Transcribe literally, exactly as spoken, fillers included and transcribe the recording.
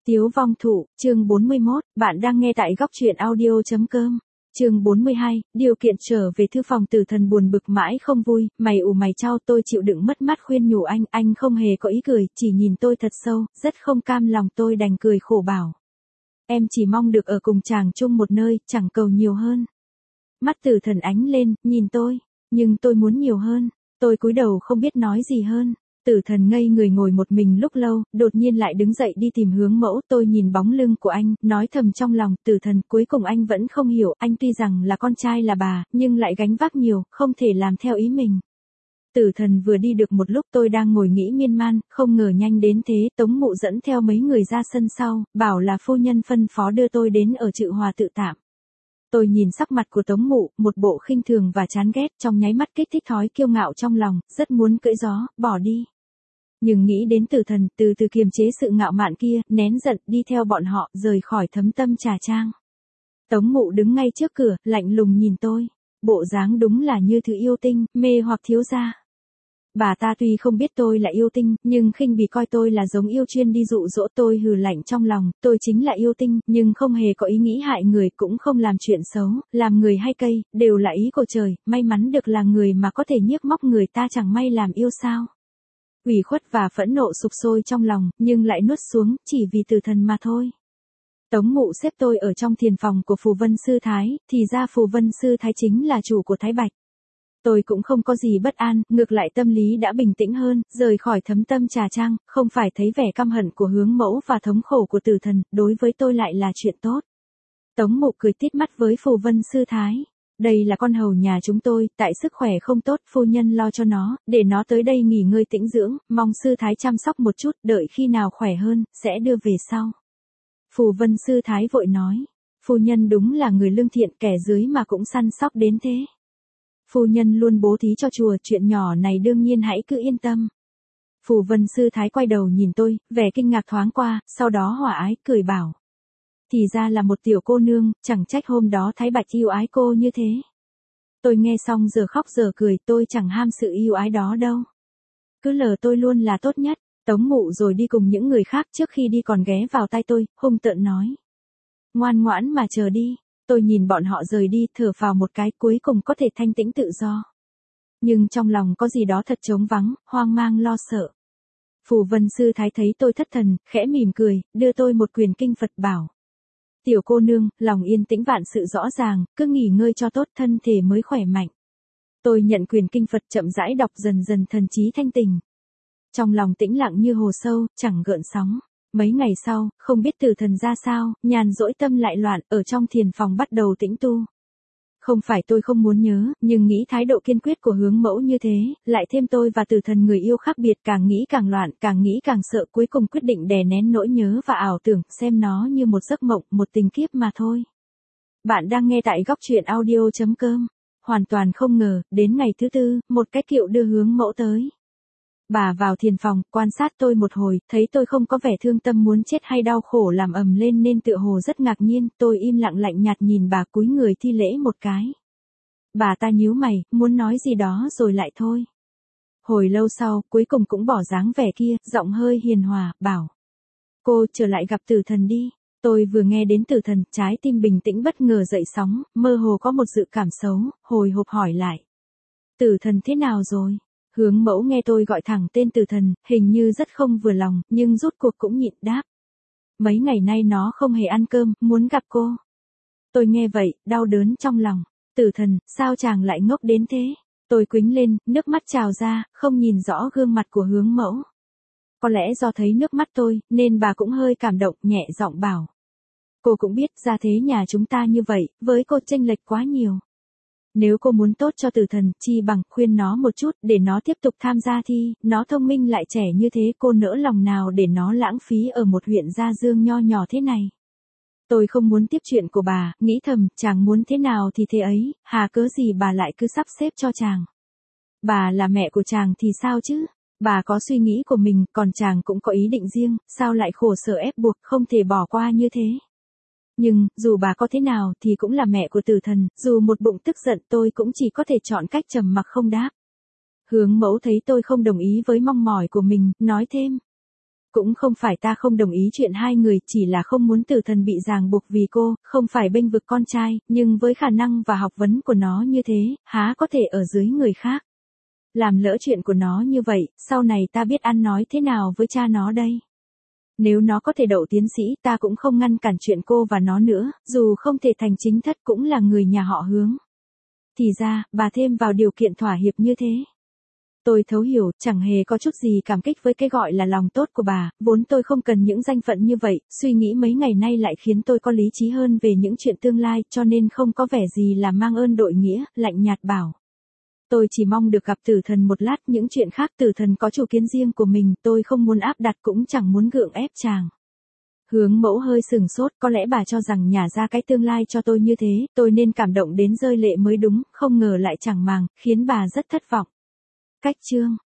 Tiếu vong thụ, chương bốn mươi mốt, bạn đang nghe tại góc truyện audio.com. Chương bốn mươi hai, điều kiện trở về thư phòng. Tử Thần buồn bực mãi không vui, mày ủ mày chau. Tôi chịu đựng mất mát khuyên nhủ anh, anh không hề có ý cười, chỉ nhìn tôi thật sâu, rất không cam lòng. Tôi đành cười khổ bảo. Em chỉ mong được ở cùng chàng chung một nơi, chẳng cầu nhiều hơn. Mắt Tử Thần ánh lên, nhìn tôi, nhưng tôi muốn nhiều hơn. Tôi cúi đầu không biết nói gì hơn. Tử Thần ngây người ngồi một mình lúc lâu, đột nhiên lại đứng dậy đi tìm Hướng Mẫu. Tôi nhìn bóng lưng của anh, nói thầm trong lòng, Tử Thần, cuối cùng anh vẫn không hiểu, anh tuy rằng là con trai là bà, nhưng lại gánh vác nhiều, không thể làm theo ý mình. Tử Thần vừa đi được một lúc, tôi đang ngồi nghĩ miên man, không ngờ nhanh đến thế. Tống Mụ dẫn theo mấy người ra sân sau, bảo là phu nhân phân phó đưa tôi đến ở Chự Hòa tự tạm. Tôi nhìn sắc mặt của Tống Mụ, một bộ khinh thường và chán ghét, trong nháy mắt kích thích thói kiêu ngạo trong lòng, rất muốn cưỡi gió, bỏ đi. Nhưng nghĩ đến Tử Thần, từ từ kiềm chế sự ngạo mạn kia, nén giận, đi theo bọn họ, rời khỏi Thấm Tâm trà trang. Tống Mụ đứng ngay trước cửa, lạnh lùng nhìn tôi. Bộ dáng đúng là như thứ yêu tinh, mê hoặc thiếu gia. Bà ta tuy không biết tôi là yêu tinh, nhưng khinh bỉ coi tôi là giống yêu chuyên đi dụ dỗ. Tôi hừ lạnh trong lòng, tôi chính là yêu tinh, nhưng không hề có ý nghĩ hại người, cũng không làm chuyện xấu, làm người hay cây, đều là ý của trời, may mắn được là người mà có thể nhiếc móc người ta, chẳng may làm yêu sao. Ủy khuất và phẫn nộ sục sôi trong lòng, nhưng lại nuốt xuống, chỉ vì Tử Thần mà thôi. Tống Mụ xếp tôi ở trong thiền phòng của Phù Vân Sư Thái, thì ra Phù Vân Sư Thái chính là chủ của Thái Bạch. Tôi cũng không có gì bất an, ngược lại tâm lý đã bình tĩnh hơn, rời khỏi Thấm Tâm trà trang, không phải thấy vẻ căm hận của Hướng Mẫu và thống khổ của Tử Thần, đối với tôi lại là chuyện tốt. Tống Mụ cười tít mắt với Phù Vân Sư Thái. Đây là con hầu nhà chúng tôi, tại sức khỏe không tốt, phu nhân lo cho nó, để nó tới đây nghỉ ngơi tĩnh dưỡng, mong Sư Thái chăm sóc một chút, đợi khi nào khỏe hơn, sẽ đưa về sau. Phù Vân Sư Thái vội nói, phu nhân đúng là người lương thiện, kẻ dưới mà cũng săn sóc đến thế. Phu nhân luôn bố thí cho chùa, chuyện nhỏ này đương nhiên hãy cứ yên tâm. Phù Vân Sư Thái quay đầu nhìn tôi, vẻ kinh ngạc thoáng qua, sau đó hòa ái, cười bảo. Thì ra là một tiểu cô nương, chẳng trách hôm đó Thái Bạch yêu ái cô như thế. Tôi nghe xong giờ khóc giờ cười, tôi chẳng ham sự yêu ái đó đâu. Cứ lờ tôi luôn là tốt nhất. Tống Mụ rồi đi cùng những người khác, trước khi đi còn ghé vào tai tôi, hung tợn nói. Ngoan ngoãn mà chờ đi. Tôi nhìn bọn họ rời đi, thở phào một cái, cuối cùng có thể thanh tĩnh tự do. Nhưng trong lòng có gì đó thật trống vắng, hoang mang lo sợ. Phù Vân Sư Thái thấy tôi thất thần, khẽ mỉm cười, đưa tôi một quyển kinh Phật bảo. Tiểu cô nương, lòng yên tĩnh vạn sự rõ ràng, cứ nghỉ ngơi cho tốt, thân thể mới khỏe mạnh. Tôi nhận quyển kinh Phật chậm rãi đọc, dần dần thần trí thanh tình. Trong lòng tĩnh lặng như hồ sâu, chẳng gợn sóng. Mấy ngày sau, không biết Tử Thần ra sao, nhàn rỗi tâm lại loạn, ở trong thiền phòng bắt đầu tĩnh tu. Không phải tôi không muốn nhớ, nhưng nghĩ thái độ kiên quyết của Hướng Mẫu như thế, lại thêm tôi và Tử Thần người yêu khác biệt, càng nghĩ càng loạn, càng nghĩ càng sợ, cuối cùng quyết định đè nén nỗi nhớ và ảo tưởng, xem nó như một giấc mộng, một tình kiếp mà thôi. Bạn đang nghe tại góc truyện audio.com. Hoàn toàn không ngờ, đến ngày thứ tư, một cái kiệu đưa Hướng Mẫu tới. Bà vào thiền phòng, quan sát tôi một hồi, thấy tôi không có vẻ thương tâm muốn chết hay đau khổ làm ầm lên nên tựa hồ rất ngạc nhiên. Tôi im lặng lạnh nhạt nhìn bà, cúi người thi lễ một cái. Bà ta nhíu mày, muốn nói gì đó rồi lại thôi. Hồi lâu sau, cuối cùng cũng bỏ dáng vẻ kia, giọng hơi hiền hòa, bảo. Cô trở lại gặp Tử Thần đi. Tôi vừa nghe đến Tử Thần, trái tim bình tĩnh bất ngờ dậy sóng, mơ hồ có một dự cảm xấu, hồi hộp hỏi lại. Tử Thần thế nào rồi? Hướng Mẫu nghe tôi gọi thẳng tên Tử Thần, hình như rất không vừa lòng, nhưng rút cuộc cũng nhịn đáp. Mấy ngày nay nó không hề ăn cơm, muốn gặp cô. Tôi nghe vậy, đau đớn trong lòng. Tử Thần, sao chàng lại ngốc đến thế? Tôi quĩnh lên, nước mắt trào ra, không nhìn rõ gương mặt của Hướng Mẫu. Có lẽ do thấy nước mắt tôi, nên bà cũng hơi cảm động, nhẹ giọng bảo. Cô cũng biết gia thế nhà chúng ta như vậy, với cô chênh lệch quá nhiều. Nếu cô muốn tốt cho Tử Thần, chi bằng khuyên nó một chút, để nó tiếp tục tham gia thi, nó thông minh lại trẻ như thế, cô nỡ lòng nào để nó lãng phí ở một huyện Gia Dương nho nhỏ thế này. Tôi không muốn tiếp chuyện của bà, nghĩ thầm, chàng muốn thế nào thì thế ấy, hà cớ gì bà lại cứ sắp xếp cho chàng. Bà là mẹ của chàng thì sao chứ? Bà có suy nghĩ của mình, còn chàng cũng có ý định riêng, sao lại khổ sở ép buộc, không thể bỏ qua như thế. Nhưng, dù bà có thế nào thì cũng là mẹ của Tử Thần, dù một bụng tức giận tôi cũng chỉ có thể chọn cách trầm mặc không đáp. Hướng Mẫu thấy tôi không đồng ý với mong mỏi của mình, nói thêm. Cũng không phải ta không đồng ý chuyện hai người, chỉ là không muốn Tử Thần bị ràng buộc vì cô, không phải bênh vực con trai, nhưng với khả năng và học vấn của nó như thế, há có thể ở dưới người khác. Làm lỡ chuyện của nó như vậy, sau này ta biết ăn nói thế nào với cha nó đây. Nếu nó có thể đậu tiến sĩ, ta cũng không ngăn cản chuyện cô và nó nữa, dù không thể thành chính thất cũng là người nhà họ Hướng. Thì ra, bà thêm vào điều kiện thỏa hiệp như thế. Tôi thấu hiểu, chẳng hề có chút gì cảm kích với cái gọi là lòng tốt của bà, vốn tôi không cần những danh phận như vậy, suy nghĩ mấy ngày nay lại khiến tôi có lý trí hơn về những chuyện tương lai, cho nên không có vẻ gì là mang ơn đội nghĩa, lạnh nhạt bảo. Tôi chỉ mong được gặp Tử Thần một lát, những chuyện khác Tử Thần có chủ kiến riêng của mình, tôi không muốn áp đặt cũng chẳng muốn gượng ép chàng. Hướng Mẫu hơi sừng sốt, có lẽ bà cho rằng nhả ra cái tương lai cho tôi như thế, tôi nên cảm động đến rơi lệ mới đúng, không ngờ lại chẳng màng, khiến bà rất thất vọng. Cách chương